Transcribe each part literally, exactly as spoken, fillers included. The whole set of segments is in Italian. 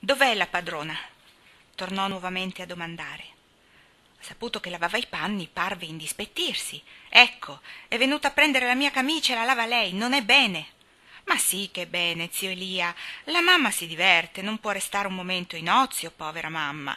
Dov'è la padrona? Tornò nuovamente a domandare. Saputo che lavava i panni, parve indispettirsi. Ecco, è venuta a prendere la mia camicia e la lava lei, non è bene. Ma sì che è bene, zio Elia, la mamma si diverte, non può restare un momento in ozio, povera mamma.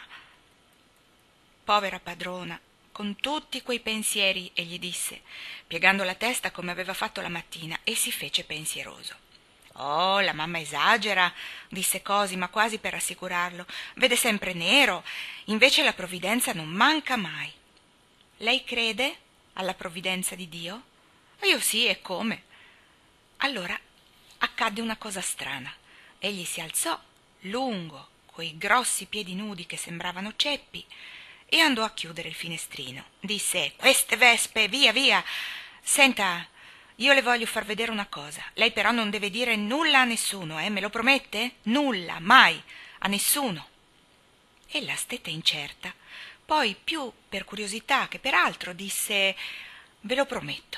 Povera padrona, con tutti quei pensieri, egli disse, piegando la testa come aveva fatto la mattina, e si fece pensieroso. Oh, la mamma esagera, disse Cosima quasi per rassicurarlo. Vede sempre nero, invece la provvidenza non manca mai. Lei crede alla provvidenza di Dio? Io sì, e come? Allora accadde una cosa strana. Egli si alzò, lungo, coi grossi piedi nudi che sembravano ceppi, e andò a chiudere il finestrino. Disse: queste vespe, via, via. Senta, io le voglio far vedere una cosa. Lei però non deve dire nulla a nessuno, eh? Me lo promette? Nulla, mai, a nessuno. Ella stette incerta. Poi, più per curiosità che per altro, disse: ve lo prometto.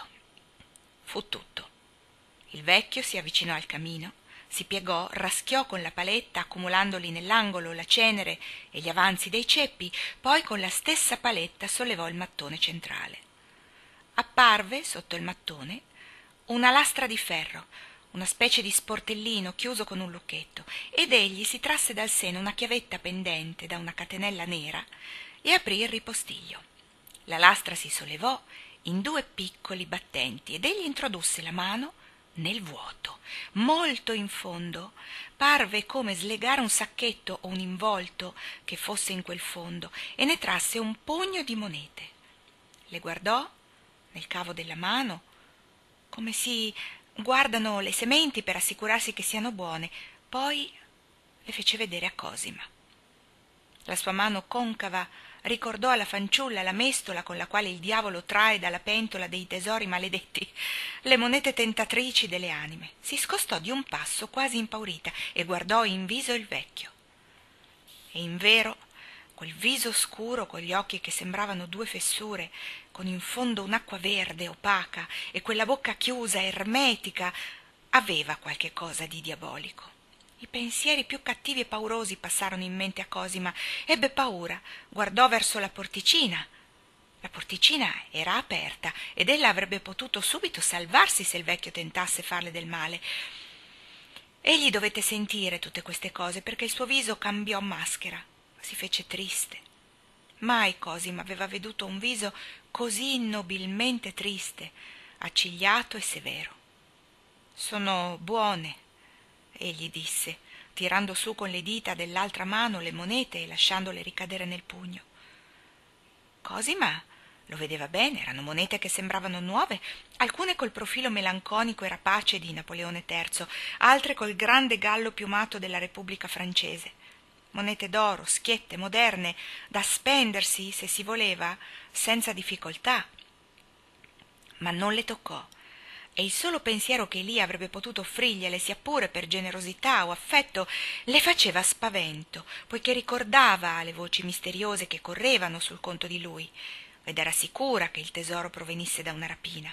Fu tutto. Il vecchio si avvicinò al camino, si piegò, raschiò con la paletta, accumulandoli nell'angolo la cenere e gli avanzi dei ceppi, poi con la stessa paletta sollevò il mattone centrale. Apparve, sotto il mattone, una lastra di ferro, una specie di sportellino chiuso con un lucchetto, ed egli si trasse dal seno una chiavetta pendente da una catenella nera e aprì il ripostiglio. La lastra si sollevò in due piccoli battenti ed egli introdusse la mano nel vuoto, molto in fondo. Parve come slegare un sacchetto o un involto che fosse in quel fondo, e ne trasse un pugno di monete. Le guardò nel cavo della mano, come si guardano le sementi per assicurarsi che siano buone, poi le fece vedere a Cosima. La sua mano concava ricordò alla fanciulla la mestola con la quale il diavolo trae dalla pentola dei tesori maledetti, le monete tentatrici delle anime. Si scostò di un passo quasi impaurita e guardò in viso il vecchio. E invero quel viso scuro con gli occhi che sembravano due fessure, con in fondo un'acqua verde opaca e quella bocca chiusa, ermetica, aveva qualche cosa di diabolico. I pensieri più cattivi e paurosi passarono in mente a Cosima. Ebbe paura, guardò verso la porticina. La porticina era aperta ed ella avrebbe potuto subito salvarsi se il vecchio tentasse farle del male. Egli dovette sentire tutte queste cose perché il suo viso cambiò maschera, si fece triste. Mai Cosima aveva veduto un viso così nobilmente triste, accigliato e severo. Sono buone, egli disse, tirando su con le dita dell'altra mano le monete e lasciandole ricadere nel pugno. Cosima lo vedeva bene, erano monete che sembravano nuove, alcune col profilo melanconico e rapace di Napoleone terzo, altre col grande gallo piumato della Repubblica francese. Monete d'oro, schiette, moderne, da spendersi, se si voleva, senza difficoltà. Ma non le toccò, e il solo pensiero che Elia avrebbe potuto offrirgliele, sia pure per generosità o affetto, le faceva spavento, poiché ricordava le voci misteriose che correvano sul conto di lui, ed era sicura che il tesoro provenisse da una rapina.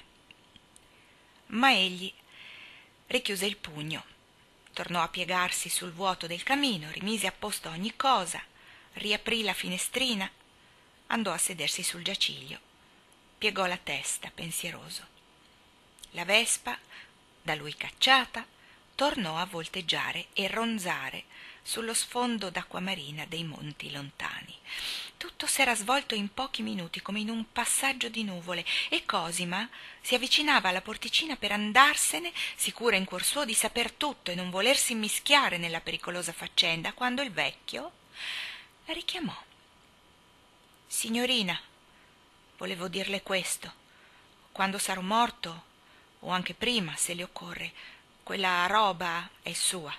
Ma egli richiuse il pugno, tornò a piegarsi sul vuoto del camino, rimise a posto ogni cosa, riaprì la finestrina, andò a sedersi sul giaciglio, piegò la testa pensieroso. La vespa, da lui cacciata, tornò a volteggiare e ronzare sullo sfondo d'acqua marina dei monti lontani. Tutto s'era svolto in pochi minuti come in un passaggio di nuvole, e Cosima si avvicinava alla porticina per andarsene, sicura in cuor suo di saper tutto e non volersi immischiare nella pericolosa faccenda, quando il vecchio la richiamò. «Signorina, volevo dirle questo. Quando sarò morto, o anche prima, se le occorre, quella roba è sua».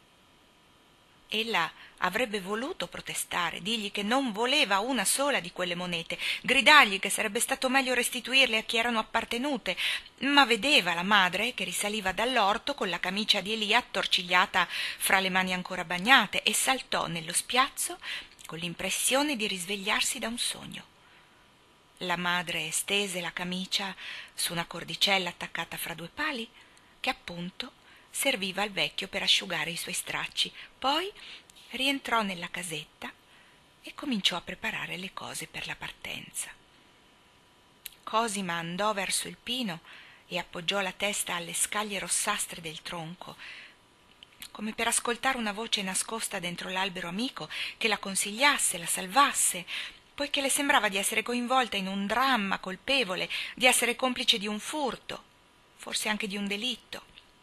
Ella avrebbe voluto protestare, dirgli che non voleva una sola di quelle monete, gridargli che sarebbe stato meglio restituirle a chi erano appartenute, ma vedeva la madre che risaliva dall'orto con la camicia di Elia attorcigliata fra le mani ancora bagnate, e saltò nello spiazzo con l'impressione di risvegliarsi da un sogno. La madre stese la camicia su una cordicella attaccata fra due pali, che appunto serviva al vecchio per asciugare i suoi stracci. Poi rientrò nella casetta e cominciò a preparare le cose per la partenza. Cosima andò verso il pino e appoggiò la testa alle scaglie rossastre del tronco, come per ascoltare una voce nascosta dentro l'albero amico che la consigliasse, la salvasse, poiché le sembrava di essere coinvolta in un dramma colpevole, di essere complice di un furto, forse anche di un delitto.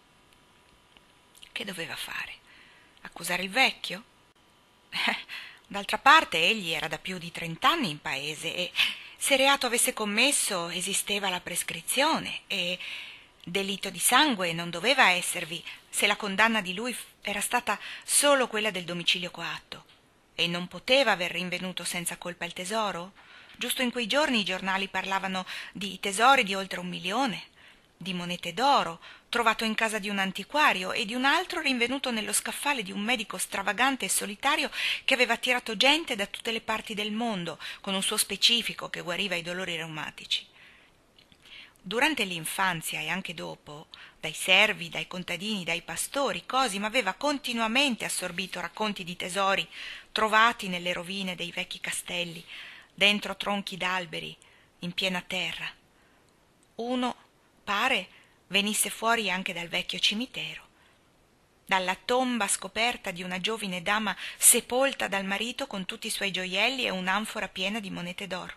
Che doveva fare? Accusare il vecchio? D'altra parte egli era da più di trent'anni in paese e se reato avesse commesso esisteva la prescrizione e delitto di sangue non doveva esservi se la condanna di lui era stata solo quella del domicilio coatto. E non poteva aver rinvenuto senza colpa il tesoro? Giusto in quei giorni i giornali parlavano di tesori di oltre un milione, di monete d'oro, trovato in casa di un antiquario e di un altro rinvenuto nello scaffale di un medico stravagante e solitario che aveva attirato gente da tutte le parti del mondo con un suo specifico che guariva i dolori reumatici. Durante l'infanzia e anche dopo, dai servi, dai contadini, dai pastori, Cosima aveva continuamente assorbito racconti di tesori trovati nelle rovine dei vecchi castelli, dentro tronchi d'alberi, in piena terra. Uno, pare, venisse fuori anche dal vecchio cimitero, dalla tomba scoperta di una giovine dama sepolta dal marito con tutti i suoi gioielli e un'anfora piena di monete d'oro.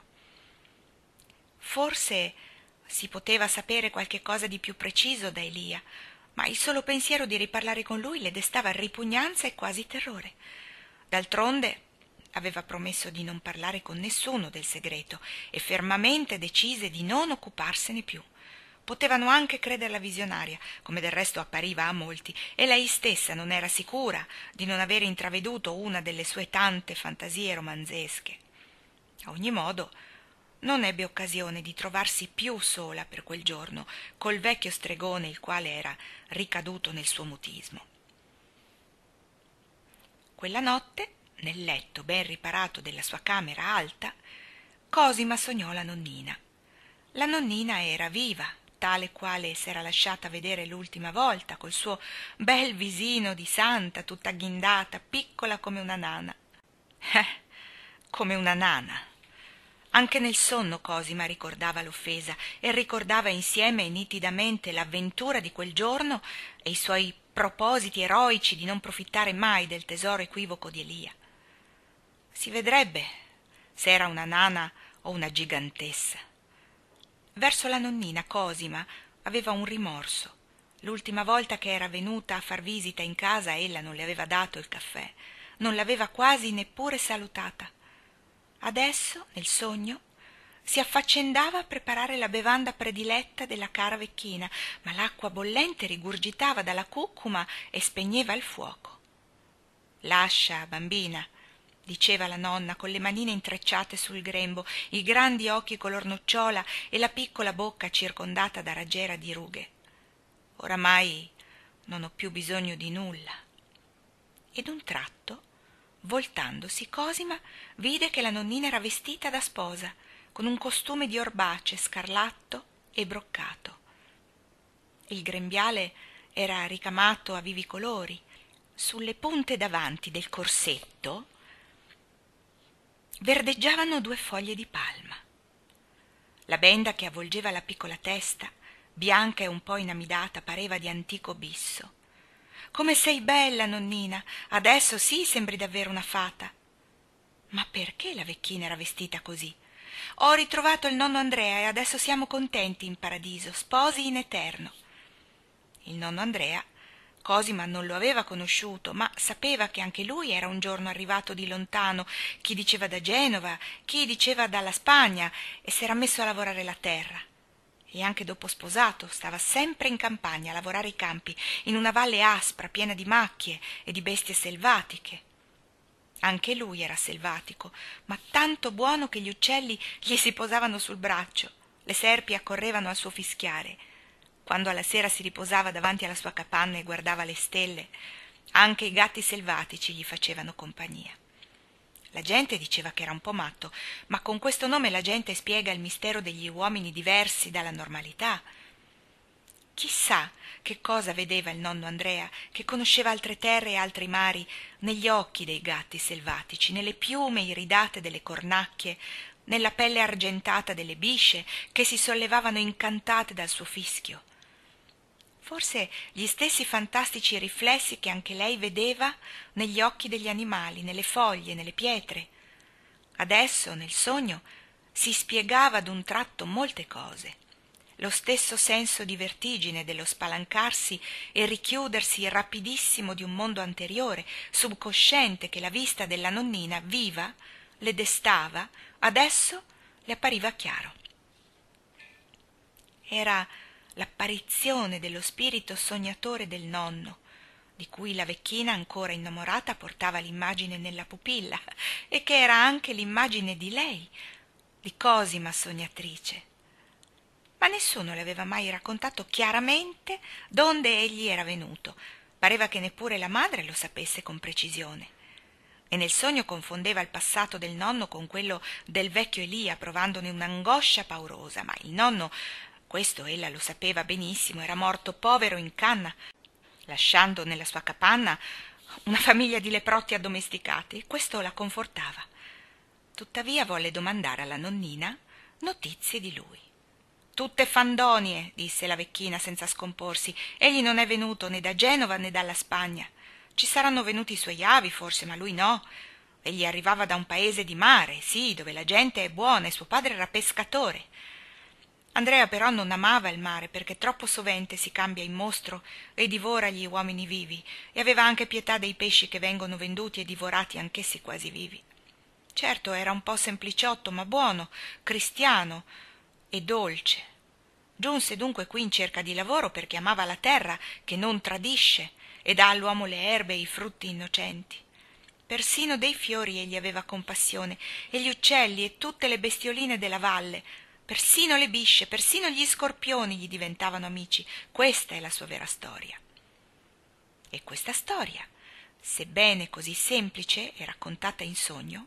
Forse si poteva sapere qualche cosa di più preciso da Elia, ma il solo pensiero di riparlare con lui le destava ripugnanza e quasi terrore. D'altronde aveva promesso di non parlare con nessuno del segreto e fermamente decise di non occuparsene più. Potevano anche crederla visionaria, come del resto appariva a molti, e lei stessa non era sicura di non aver intraveduto una delle sue tante fantasie romanzesche. A ogni modo, non ebbe occasione di trovarsi più sola per quel giorno col vecchio stregone, il quale era ricaduto nel suo mutismo. Quella notte, nel letto ben riparato della sua camera alta, Cosima sognò la nonnina. La nonnina era viva, tale quale s'era lasciata vedere l'ultima volta, col suo bel visino di santa, tutta agghindata, piccola come una nana. Eh, come una nana! Anche nel sonno Cosima ricordava l'offesa e ricordava insieme nitidamente l'avventura di quel giorno e i suoi propositi eroici di non profittare mai del tesoro equivoco di Elia. Si vedrebbe se era una nana o una gigantessa. Verso la nonnina Cosima aveva un rimorso. L'ultima volta che era venuta a far visita in casa ella non le aveva dato il caffè, non l'aveva quasi neppure salutata. Adesso, nel sogno, si affaccendava a preparare la bevanda prediletta della cara vecchina, ma l'acqua bollente rigurgitava dalla cucuma e spegneva il fuoco. «Lascia, bambina», diceva la nonna con le manine intrecciate sul grembo, i grandi occhi color nocciola e la piccola bocca circondata da raggiera di rughe. «Oramai non ho più bisogno di nulla». E d'un tratto, voltandosi, Cosima vide che la nonnina era vestita da sposa, con un costume di orbace scarlatto e broccato. Il grembiale era ricamato a vivi colori. Sulle punte davanti del corsetto verdeggiavano due foglie di palma. La benda che avvolgeva la piccola testa, bianca e un po' inamidata, pareva di antico bisso. «Come sei bella, nonnina! Adesso sì sembri davvero una fata!» Ma perché la vecchina era vestita così? «Ho ritrovato il nonno Andrea e adesso siamo contenti in paradiso, sposi in eterno». Il nonno Andrea Cosima non lo aveva conosciuto, ma sapeva che anche lui era un giorno arrivato di lontano, chi diceva da Genova, chi diceva dalla Spagna, e s'era messo a lavorare la terra. E anche dopo sposato stava sempre in campagna a lavorare i campi, in una valle aspra, piena di macchie e di bestie selvatiche. Anche lui era selvatico, ma tanto buono che gli uccelli gli si posavano sul braccio, le serpi accorrevano al suo fischiare. Quando alla sera si riposava davanti alla sua capanna e guardava le stelle, anche i gatti selvatici gli facevano compagnia. La gente diceva che era un po' matto, ma con questo nome la gente spiega il mistero degli uomini diversi dalla normalità. Chissà che cosa vedeva il nonno Andrea, che conosceva altre terre e altri mari, negli occhi dei gatti selvatici, nelle piume iridate delle cornacchie, nella pelle argentata delle bisce che si sollevavano incantate dal suo fischio. Forse gli stessi fantastici riflessi che anche lei vedeva negli occhi degli animali, nelle foglie, nelle pietre. Adesso, nel sogno, si spiegava d'un tratto molte cose. Lo stesso senso di vertigine dello spalancarsi e richiudersi rapidissimo di un mondo anteriore, subcosciente, che la vista della nonnina viva le destava, adesso le appariva chiaro. Era l'apparizione dello spirito sognatore del nonno, di cui la vecchina ancora innamorata portava l'immagine nella pupilla, e che era anche l'immagine di lei, di Cosima sognatrice. Ma nessuno le aveva mai raccontato chiaramente donde egli era venuto. Pareva che neppure la madre lo sapesse con precisione. E nel sogno confondeva il passato del nonno con quello del vecchio Elia, provandone un'angoscia paurosa. Ma il nonno, questo ella lo sapeva benissimo, era morto povero in canna, lasciando nella sua capanna una famiglia di leprotti addomesticati, e questo la confortava. Tuttavia volle domandare alla nonnina notizie di lui. Tutte fandonie, disse la vecchina senza scomporsi. Egli non è venuto né da Genova né dalla Spagna. Ci saranno venuti i suoi avi, forse, ma lui no. Egli arrivava da un paese di mare, sì, dove la gente è buona, e suo padre era pescatore. Andrea però non amava il mare, perché troppo sovente si cambia in mostro e divora gli uomini vivi, e aveva anche pietà dei pesci che vengono venduti e divorati anch'essi quasi vivi. Certo, era un po' sempliciotto, ma buono, cristiano e dolce. Giunse dunque qui in cerca di lavoro perché amava la terra che non tradisce e dà all'uomo le erbe e i frutti innocenti. Persino dei fiori egli aveva compassione, e gli uccelli e tutte le bestioline della valle, persino le bisce, persino gli scorpioni gli diventavano amici. Questa è la sua vera storia. E questa storia, sebbene così semplice e raccontata in sogno,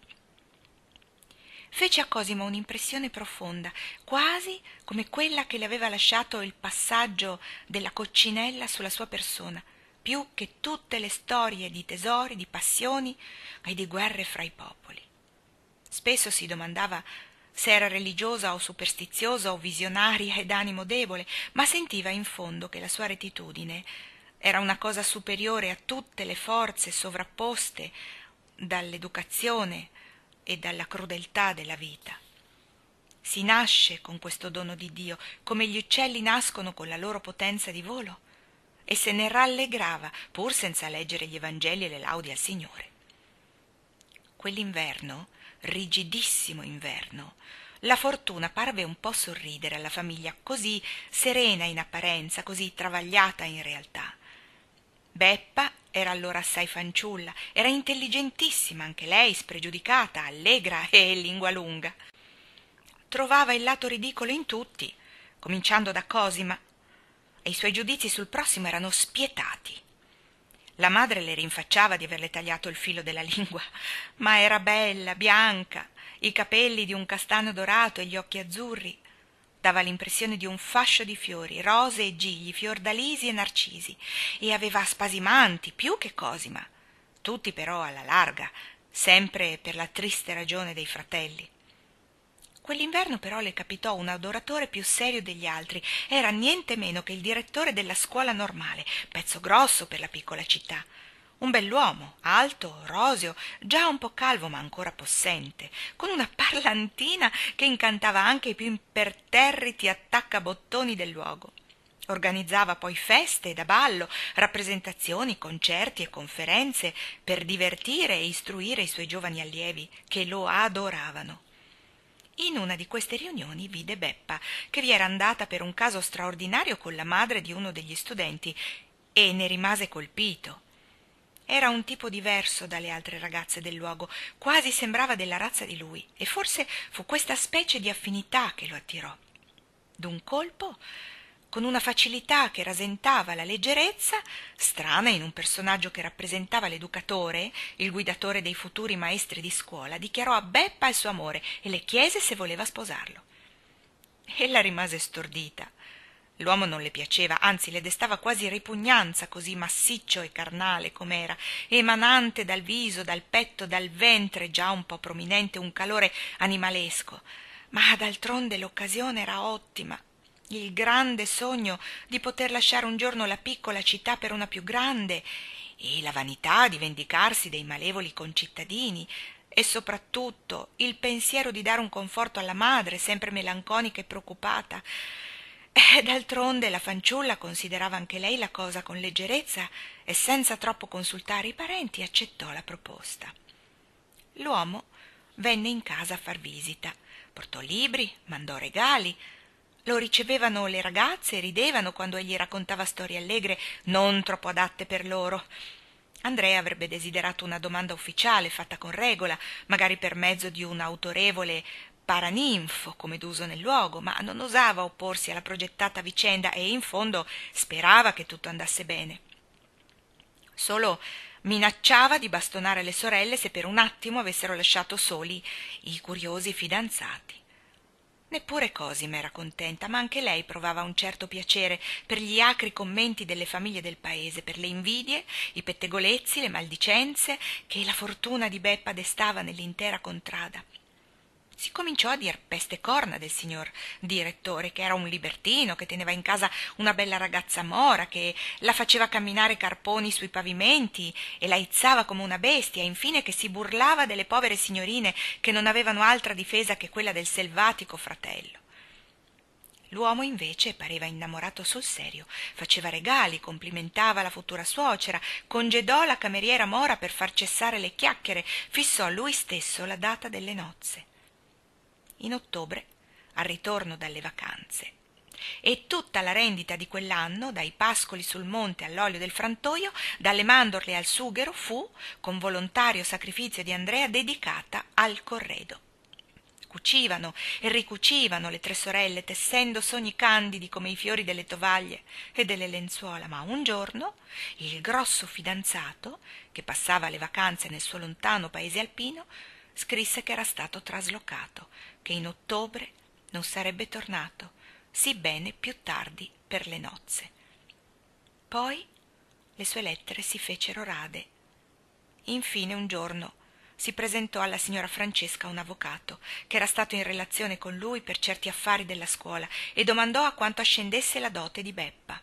fece a Cosimo un'impressione profonda, quasi come quella che le aveva lasciato il passaggio della coccinella sulla sua persona, più che tutte le storie di tesori, di passioni e di guerre fra i popoli. Spesso si domandava se era religiosa o superstiziosa o visionaria e d'animo debole, ma sentiva in fondo che la sua rettitudine era una cosa superiore a tutte le forze sovrapposte dall'educazione e dalla crudeltà della vita. Si nasce con questo dono di Dio, come gli uccelli nascono con la loro potenza di volo, e se ne rallegrava, pur senza leggere gli Evangeli e le laudi al Signore. Quell'inverno, rigidissimo inverno, la fortuna parve un po' sorridere alla famiglia, così serena in apparenza, così travagliata in realtà. Beppa era allora assai fanciulla, era intelligentissima anche lei, spregiudicata, allegra e lingua lunga. Trovava il lato ridicolo in tutti, cominciando da Cosima, e i suoi giudizi sul prossimo erano spietati. La madre le rinfacciava di averle tagliato il filo della lingua, ma era bella, bianca, i capelli di un castano dorato e gli occhi azzurri. Dava l'impressione di un fascio di fiori, rose e gigli, fiordalisi e narcisi, e aveva spasimanti più che Cosima, tutti però alla larga, sempre per la triste ragione dei fratelli. Quell'inverno però le capitò un adoratore più serio degli altri. Era niente meno che il direttore della scuola normale, pezzo grosso per la piccola città. Un bell'uomo, alto, roseo, già un po' calvo ma ancora possente, con una parlantina che incantava anche i più imperterriti attaccabottoni del luogo. Organizzava poi feste da ballo, rappresentazioni, concerti e conferenze per divertire e istruire i suoi giovani allievi, che lo adoravano. In una di queste riunioni vide Beppa, che vi era andata per un caso straordinario con la madre di uno degli studenti, e ne rimase colpito. Era un tipo diverso dalle altre ragazze del luogo, quasi sembrava della razza di lui, e forse fu questa specie di affinità che lo attirò. D'un colpo, con una facilità che rasentava la leggerezza, strana in un personaggio che rappresentava l'educatore, il guidatore dei futuri maestri di scuola, dichiarò a Beppa il suo amore e le chiese se voleva sposarlo. Ella rimase stordita. L'uomo non le piaceva, anzi le destava quasi ripugnanza, così massiccio e carnale com'era, emanante dal viso, dal petto, dal ventre già un po' prominente un calore animalesco. Ma d'altronde l'occasione era ottima. Il grande sogno di poter lasciare un giorno la piccola città per una più grande, e la vanità di vendicarsi dei malevoli concittadini, e soprattutto il pensiero di dare un conforto alla madre, sempre melanconica e preoccupata. E d'altronde la fanciulla considerava anche lei la cosa con leggerezza e senza troppo consultare i parenti accettò la proposta. L'uomo venne in casa a far visita, portò libri, mandò regali. Lo ricevevano le ragazze e ridevano quando egli raccontava storie allegre non troppo adatte per loro. Andrea avrebbe desiderato una domanda ufficiale fatta con regola, magari per mezzo di un autorevole paraninfo, come d'uso nel luogo, ma non osava opporsi alla progettata vicenda e in fondo sperava che tutto andasse bene. Solo minacciava di bastonare le sorelle se per un attimo avessero lasciato soli i curiosi fidanzati. Neppure Cosima era contenta, ma anche lei provava un certo piacere per gli acri commenti delle famiglie del paese, per le invidie, i pettegolezzi, le maldicenze che la fortuna di Beppa destava nell'intera contrada. Si cominciò a dir peste corna del signor direttore, che era un libertino, che teneva in casa una bella ragazza mora, che la faceva camminare carponi sui pavimenti e la izzava come una bestia, e infine che si burlava delle povere signorine che non avevano altra difesa che quella del selvatico fratello. L'uomo invece pareva innamorato sul serio, faceva regali, complimentava la futura suocera, congedò la cameriera mora per far cessare le chiacchiere, fissò lui stesso la data delle nozze. In ottobre, al ritorno dalle vacanze, e tutta la rendita di quell'anno, dai pascoli sul monte all'olio del frantoio, dalle mandorle al sughero, fu, con volontario sacrificio di Andrea, dedicata al corredo. Cucivano e ricucivano le tre sorelle, tessendo sogni candidi come i fiori delle tovaglie e delle lenzuola, ma un giorno il grosso fidanzato, che passava le vacanze nel suo lontano paese alpino, scrisse che era stato traslocato, che in ottobre non sarebbe tornato, sibbene più tardi per le nozze. Poi le sue lettere si fecero rade. Infine un giorno si presentò alla signora Francesca un avvocato, che era stato in relazione con lui per certi affari della scuola, e domandò a quanto ascendesse la dote di Beppa.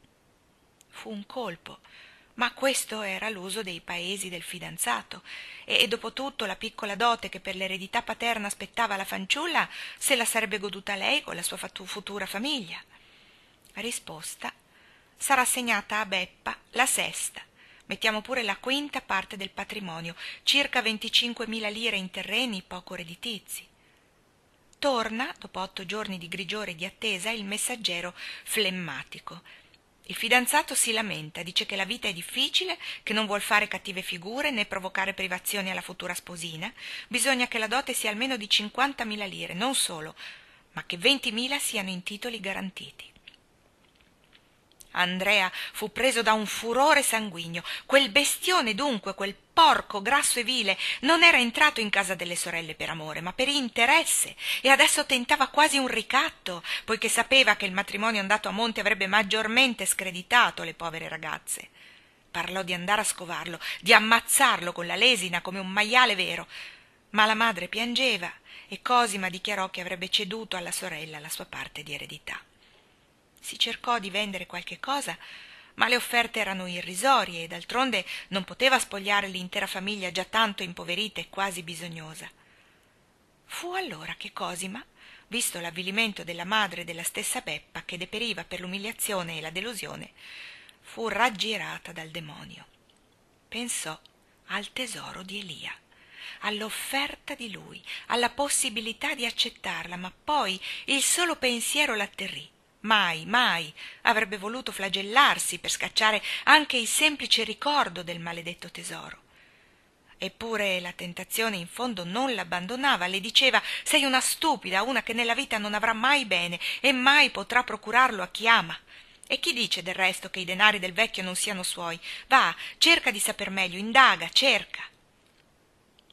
Fu un colpo, ma questo era l'uso dei paesi del fidanzato, e dopo tutto la piccola dote che per l'eredità paterna aspettava la fanciulla se la sarebbe goduta lei con la sua futura famiglia. Risposta: sarà assegnata a Beppa la sesta, mettiamo pure la quinta parte del patrimonio, circa venticinquemila lire in terreni poco redditizi. Torna, dopo otto giorni di grigiore e di attesa, il messaggero flemmatico. Il fidanzato si lamenta, dice che la vita è difficile, che non vuol fare cattive figure né provocare privazioni alla futura sposina. Bisogna che la dote sia almeno di cinquantamila lire, non solo, ma che ventimila siano in titoli garantiti. Andrea fu preso da un furore sanguigno. Quel bestione, dunque, quel porco grasso e vile, non era entrato in casa delle sorelle per amore, ma per interesse, e adesso tentava quasi un ricatto, poiché sapeva che il matrimonio andato a monte avrebbe maggiormente screditato le povere ragazze. Parlò di andare a scovarlo, di ammazzarlo con la lesina come un maiale vero, ma la madre piangeva e Cosima dichiarò che avrebbe ceduto alla sorella la sua parte di eredità. Si cercò di vendere qualche cosa, ma le offerte erano irrisorie e d'altronde non poteva spogliare l'intera famiglia già tanto impoverita e quasi bisognosa. Fu allora che Cosima, visto l'avvilimento della madre e della stessa Beppa, che deperiva per l'umiliazione e la delusione, fu raggirata dal demonio. Pensò al tesoro di Elia, all'offerta di lui, alla possibilità di accettarla, ma poi il solo pensiero l'atterrì. Mai, mai avrebbe voluto flagellarsi per scacciare anche il semplice ricordo del maledetto tesoro. Eppure la tentazione in fondo non l'abbandonava, le diceva: sei una stupida, una che nella vita non avrà mai bene e mai potrà procurarlo a chi ama. E chi dice del resto che i denari del vecchio non siano suoi? Va, cerca di saper meglio, indaga, cerca.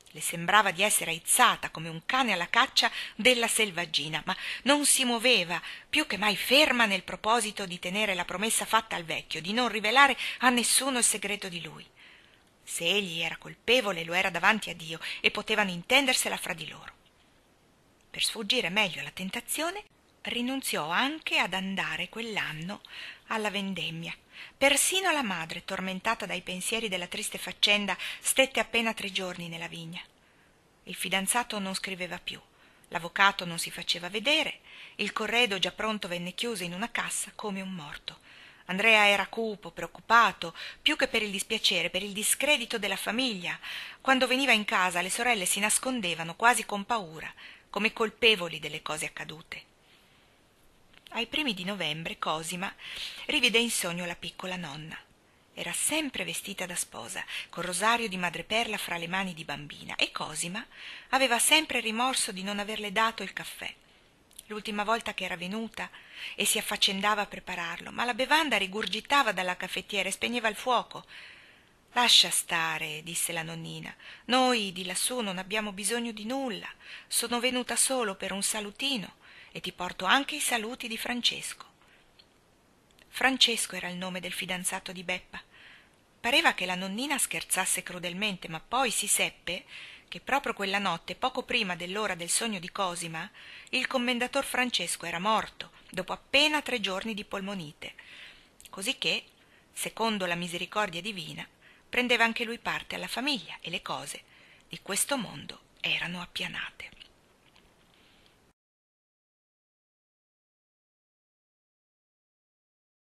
Le sembrava di essere aizzata come un cane alla caccia della selvaggina, ma non si muoveva, più che mai ferma nel proposito di tenere la promessa fatta al vecchio, di non rivelare a nessuno il segreto di lui. Se egli era colpevole, lo era davanti a Dio e potevano intendersela fra di loro. Per sfuggire meglio alla tentazione, rinunziò anche ad andare quell'anno alla vendemmia. Persino la madre, tormentata dai pensieri della triste faccenda, stette appena tre giorni nella vigna. Il fidanzato non scriveva più, l'avvocato non si faceva vedere, il corredo già pronto venne chiuso in una cassa come un morto. Andrea era cupo, preoccupato, più che per il dispiacere, per il discredito della famiglia. Quando veniva in casa le sorelle si nascondevano quasi con paura, come colpevoli delle cose accadute. Ai primi di novembre Cosima rivide in sogno la piccola nonna. Era sempre vestita da sposa, col rosario di madreperla fra le mani di bambina, e Cosima aveva sempre rimorso di non averle dato il caffè. L'ultima volta che era venuta e si affaccendava a prepararlo, ma la bevanda rigurgitava dalla caffettiera e spegneva il fuoco. «Lascia stare», disse la nonnina, «noi di lassù non abbiamo bisogno di nulla. Sono venuta solo per un salutino e ti porto anche i saluti di Francesco». Francesco era il nome del fidanzato di Beppa. Pareva che la nonnina scherzasse crudelmente, ma poi si seppe che proprio quella notte, poco prima dell'ora del sogno di Cosima, il commendator Francesco era morto dopo appena tre giorni di polmonite, cosicché, secondo la misericordia divina, prendeva anche lui parte alla famiglia e le cose di questo mondo erano appianate.